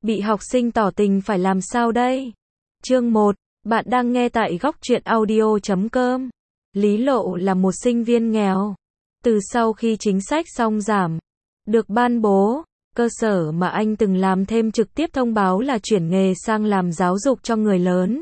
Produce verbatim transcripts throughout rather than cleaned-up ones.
Bị học sinh tỏ tình phải làm sao đây? Chương một, bạn đang nghe tại góc truyện audio chấm com. Lý Lộ là một sinh viên nghèo. Từ sau khi chính sách song giảm được ban bố, cơ sở mà anh từng làm thêm trực tiếp thông báo là chuyển nghề sang làm giáo dục cho người lớn.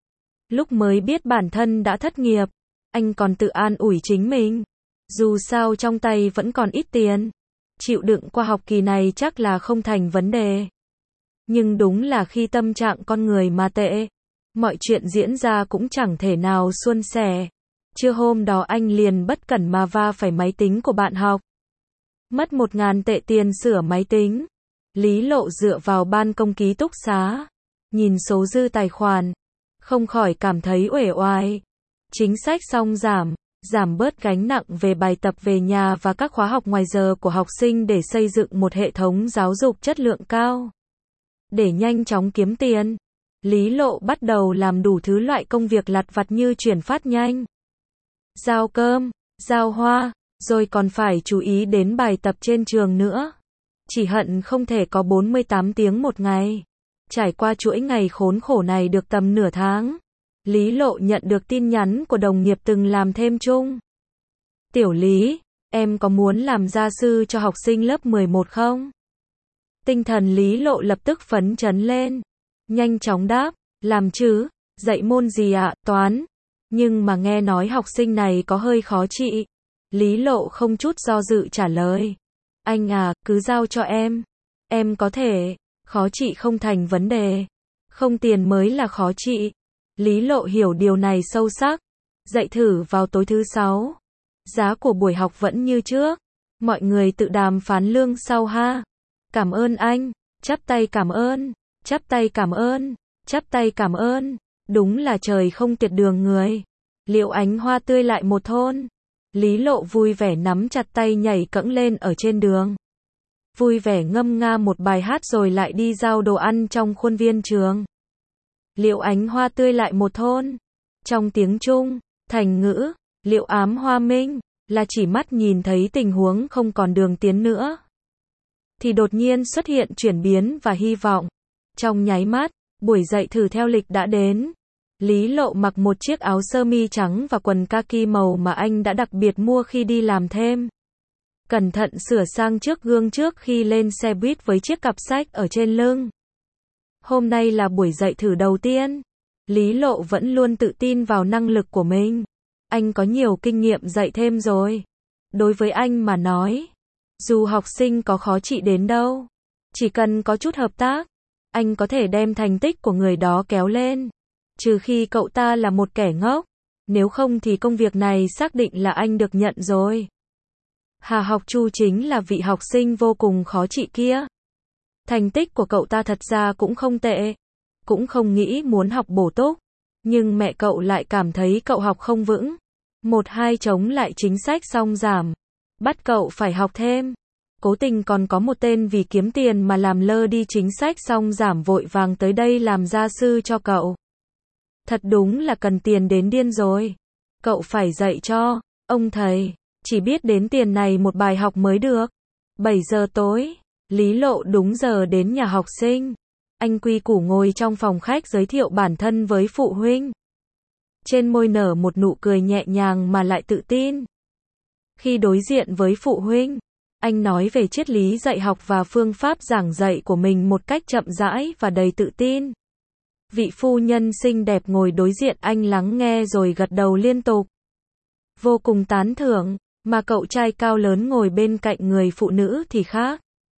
Lúc mới biết bản thân đã thất nghiệp, anh còn tự an ủi chính mình. Dù sao trong tay vẫn còn ít tiền, chịu đựng qua học kỳ này chắc là không thành vấn đề. Nhưng đúng là khi tâm trạng con người mà tệ, mọi chuyện diễn ra cũng chẳng thể nào suôn sẻ. Trưa hôm đó anh liền bất cẩn mà va phải máy tính của bạn học. Mất một ngàn tệ tiền sửa máy tính. Lý Lộ dựa vào ban công ký túc xá, nhìn số dư tài khoản, không khỏi cảm thấy uể oải. Chính sách song giảm, giảm bớt gánh nặng về bài tập về nhà và các khóa học ngoài giờ của học sinh để xây dựng một hệ thống giáo dục chất lượng cao. Để nhanh chóng kiếm tiền, Lý Lộ bắt đầu làm đủ thứ loại công việc lặt vặt như chuyển phát nhanh, giao cơm, giao hoa, rồi còn phải chú ý đến bài tập trên trường nữa. Chỉ hận không thể có bốn mươi tám tiếng một ngày. Trải qua chuỗi ngày khốn khổ này được tầm nửa tháng, Lý Lộ nhận được tin nhắn của đồng nghiệp từng làm thêm chung. Tiểu Lý, em có muốn làm gia sư cho học sinh lớp mười một không? Tinh thần Lý Lộ lập tức phấn chấn lên. Nhanh chóng đáp, làm chứ, dạy môn gì ạ? Toán. Nhưng mà nghe nói học sinh này có hơi khó trị. Lý Lộ không chút do dự trả lời. Anh à, cứ giao cho em. Em có thể, khó trị không thành vấn đề. Không tiền mới là khó trị. Lý Lộ hiểu điều này sâu sắc. Dạy thử vào tối thứ sáu. Giá của buổi học vẫn như trước. Mọi người tự đàm phán lương sau ha. Cảm ơn anh. Chắp tay cảm ơn. Chắp tay cảm ơn. Chắp tay cảm ơn. Đúng là trời không tiệt đường người. Liệu ánh hoa tươi lại một thôn. Lý Lộ vui vẻ nắm chặt tay nhảy cẫng lên ở trên đường. Vui vẻ ngâm nga một bài hát rồi lại đi giao đồ ăn trong khuôn viên trường. Liệu ánh hoa tươi lại một thôn. Trong tiếng Trung, thành ngữ, liệu ám hoa minh, là chỉ mắt nhìn thấy tình huống không còn đường tiến nữa. Thì đột nhiên xuất hiện chuyển biến và hy vọng. Trong nháy mắt, buổi dạy thử theo lịch đã đến. Lý Lộ mặc một chiếc áo sơ mi trắng và quần kaki màu mà anh đã đặc biệt mua khi đi làm thêm. Cẩn thận sửa sang trước gương trước khi lên xe buýt với chiếc cặp sách ở trên lưng. Hôm nay là buổi dạy thử đầu tiên. Lý Lộ vẫn luôn tự tin vào năng lực của mình. Anh có nhiều kinh nghiệm dạy thêm rồi. Đối với anh mà nói, dù học sinh có khó trị đến đâu, chỉ cần có chút hợp tác, anh có thể đem thành tích của người đó kéo lên. Trừ khi cậu ta là một kẻ ngốc, nếu không thì công việc này xác định là anh được nhận rồi. Hà Học Chu chính là vị học sinh vô cùng khó trị kia. Thành tích của cậu ta thật ra cũng không tệ, cũng không nghĩ muốn học bổ túc, nhưng mẹ cậu lại cảm thấy cậu học không vững. Một hai chống lại chính sách song giảm, bắt cậu phải học thêm. Cố tình còn có một tên vì kiếm tiền mà làm lơ đi chính sách song giảm vội vàng tới đây làm gia sư cho cậu. Thật đúng là cần tiền đến điên rồi. Cậu phải dạy cho, ông thầy, chỉ biết đến tiền này một bài học mới được. bảy giờ tối, Lý Lộ đúng giờ đến nhà học sinh. Anh quy củ ngồi trong phòng khách giới thiệu bản thân với phụ huynh. Trên môi nở một nụ cười nhẹ nhàng mà lại tự tin. Khi đối diện với phụ huynh, anh nói về triết lý dạy học và phương pháp giảng dạy của mình một cách chậm rãi và đầy tự tin. Vị phu nhân xinh đẹp ngồi đối diện anh lắng nghe rồi gật đầu liên tục. Vô cùng tán thưởng, mà cậu trai cao lớn ngồi bên cạnh người phụ nữ thì khác.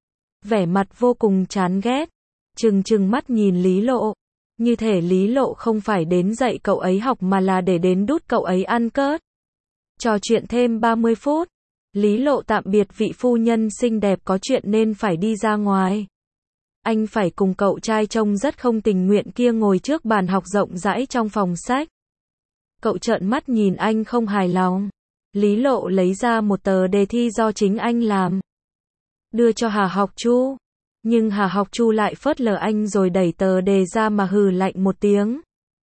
Vẻ mặt vô cùng chán ghét, trừng trừng mắt nhìn Lý Lộ. Như thể Lý Lộ không phải đến dạy cậu ấy học mà là để đến đút cậu ấy ăn cớt. Trò chuyện thêm ba mươi phút, Lý Lộ tạm biệt vị phu nhân xinh đẹp có chuyện nên phải đi ra ngoài. Anh phải cùng cậu trai trông rất không tình nguyện kia ngồi trước bàn học rộng rãi trong phòng sách. Cậu trợn mắt nhìn anh không hài lòng. Lý Lộ lấy ra một tờ đề thi do chính anh làm, đưa cho Hà Học Chu. Nhưng Hà Học Chu lại phớt lờ anh rồi đẩy tờ đề ra mà hừ lạnh một tiếng.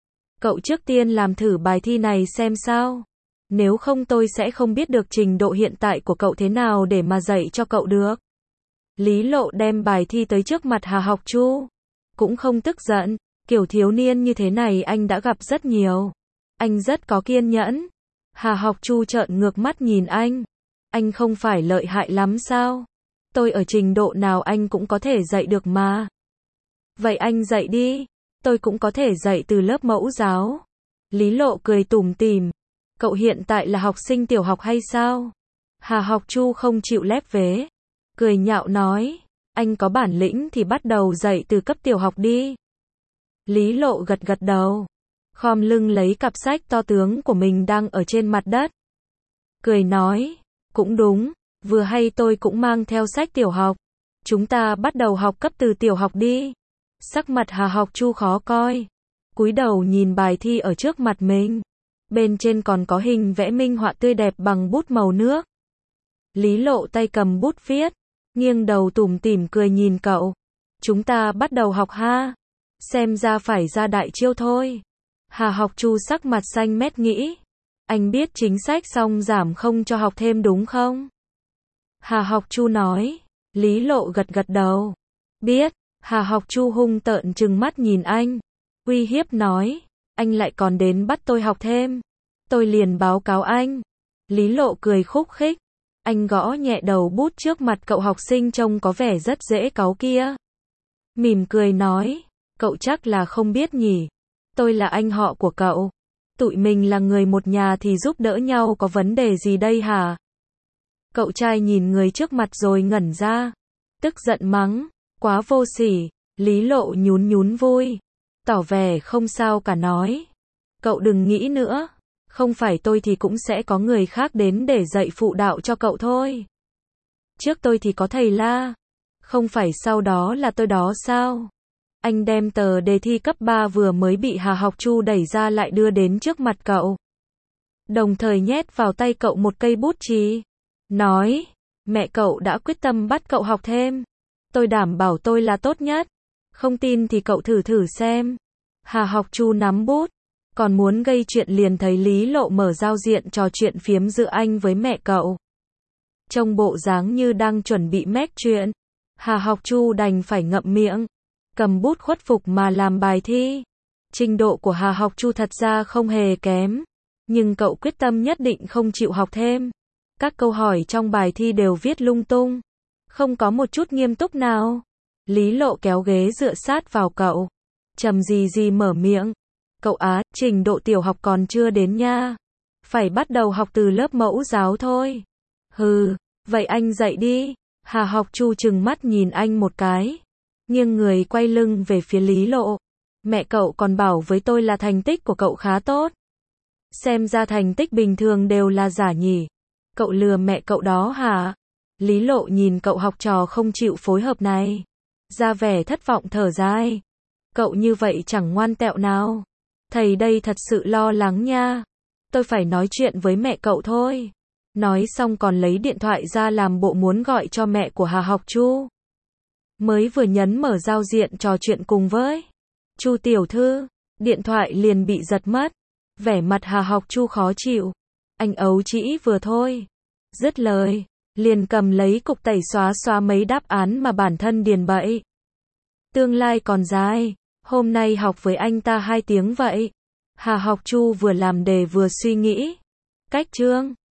Cậu trước tiên làm thử bài thi này xem sao. Nếu không tôi sẽ không biết được trình độ hiện tại của cậu thế nào để mà dạy cho cậu được. Lý Lộ đem bài thi tới trước mặt Hà Học Chu. cũng không tức giận. Kiểu thiếu niên như thế này anh đã gặp rất nhiều. Anh rất có kiên nhẫn. Hà Học Chu trợn ngược mắt nhìn anh. Anh không phải lợi hại lắm sao? Tôi ở trình độ nào anh cũng có thể dạy được mà. Vậy anh dạy đi. Tôi cũng có thể dạy từ lớp mẫu giáo. Lý Lộ cười tủm tỉm. Cậu hiện tại là học sinh tiểu học hay sao? Hà Học Chu không chịu lép vế. Cười nhạo nói. Anh có bản lĩnh thì bắt đầu dạy từ cấp tiểu học đi. Lý Lộ gật gật đầu. Khom lưng lấy cặp sách to tướng của mình đang ở trên mặt đất. Cười nói. Cũng đúng. Vừa hay tôi cũng mang theo sách tiểu học. Chúng ta bắt đầu học cấp từ tiểu học đi. Sắc mặt Hà Học Chu khó coi. Cúi đầu nhìn bài thi ở trước mặt mình. Bên trên còn có hình vẽ minh họa tươi đẹp bằng bút màu nước. Lý Lộ tay cầm bút viết. Nghiêng đầu tủm tỉm cười nhìn cậu. Chúng ta bắt đầu học ha. Xem ra phải ra đại chiêu thôi. Hà Học Chu sắc mặt xanh mét nghĩ. Anh biết chính sách song giảm không cho học thêm đúng không? Hà Học Chu nói. Lý Lộ gật gật đầu. Biết. Hà Học Chu hung tợn trừng mắt nhìn anh. Uy hiếp nói. Anh lại còn đến bắt tôi học thêm. Tôi liền báo cáo anh. Lý Lộ cười khúc khích. Anh gõ nhẹ đầu bút trước mặt cậu học sinh trông có vẻ rất dễ cáu kia. Mỉm cười nói. Cậu chắc là không biết nhỉ. Tôi là anh họ của cậu. Tụi mình là người một nhà thì giúp đỡ nhau có vấn đề gì đây hả? Cậu trai nhìn người trước mặt rồi ngẩn ra. Tức giận mắng. Quá vô sỉ. Lý Lộ nhún nhún vui. Tỏ vẻ không sao cả nói. Cậu đừng nghĩ nữa. Không phải tôi thì cũng sẽ có người khác đến để dạy phụ đạo cho cậu thôi. Trước tôi thì có thầy La. Không phải sau đó là tôi đó sao? Anh đem tờ đề thi cấp ba vừa mới bị Hà Học Chu đẩy ra lại đưa đến trước mặt cậu. Đồng thời nhét vào tay cậu một cây bút chì. Nói, mẹ cậu đã quyết tâm bắt cậu học thêm. Tôi đảm bảo tôi là tốt nhất. Không tin thì cậu thử thử xem. Hà Học Chu nắm bút. Còn muốn gây chuyện liền thấy Lý Lộ mở giao diện trò chuyện phiếm giữa anh với mẹ cậu. Trông bộ dáng như đang chuẩn bị mét chuyện. Hà Học Chu đành phải ngậm miệng. Cầm bút khuất phục mà làm bài thi. Trình độ của Hà Học Chu thật ra không hề kém. Nhưng cậu quyết tâm nhất định không chịu học thêm. Các câu hỏi trong bài thi đều viết lung tung. Không có một chút nghiêm túc nào. Lý Lộ kéo ghế dựa sát vào cậu. Trầm gì gì mở miệng. Cậu á, trình độ tiểu học còn chưa đến nha. Phải bắt đầu học từ lớp mẫu giáo thôi. Hừ, vậy anh dạy đi. Hà Học Chu trừng mắt nhìn anh một cái. Nghiêng người quay lưng về phía Lý Lộ. Mẹ cậu còn bảo với tôi là thành tích của cậu khá tốt. Xem ra thành tích bình thường đều là giả nhỉ. Cậu lừa mẹ cậu đó hả? Lý Lộ nhìn cậu học trò không chịu phối hợp này. Ra vẻ thất vọng thở dài. Cậu như vậy chẳng ngoan tẹo nào. Thầy đây thật sự lo lắng nha. Tôi phải nói chuyện với mẹ cậu thôi. Nói xong còn lấy điện thoại ra làm bộ muốn gọi cho mẹ của Hà Học Chu. Mới vừa nhấn mở giao diện trò chuyện cùng với Chu tiểu thư, điện thoại liền bị giật mất. Vẻ mặt Hà Học Chu khó chịu. Anh ấu trĩ vừa thôi. Dứt lời, liền cầm lấy cục tẩy xóa xóa mấy đáp án mà bản thân điền bậy. Tương lai còn dài, hôm nay học với anh ta hai tiếng vậy. Hà Học Chu vừa làm đề vừa suy nghĩ. Cách chương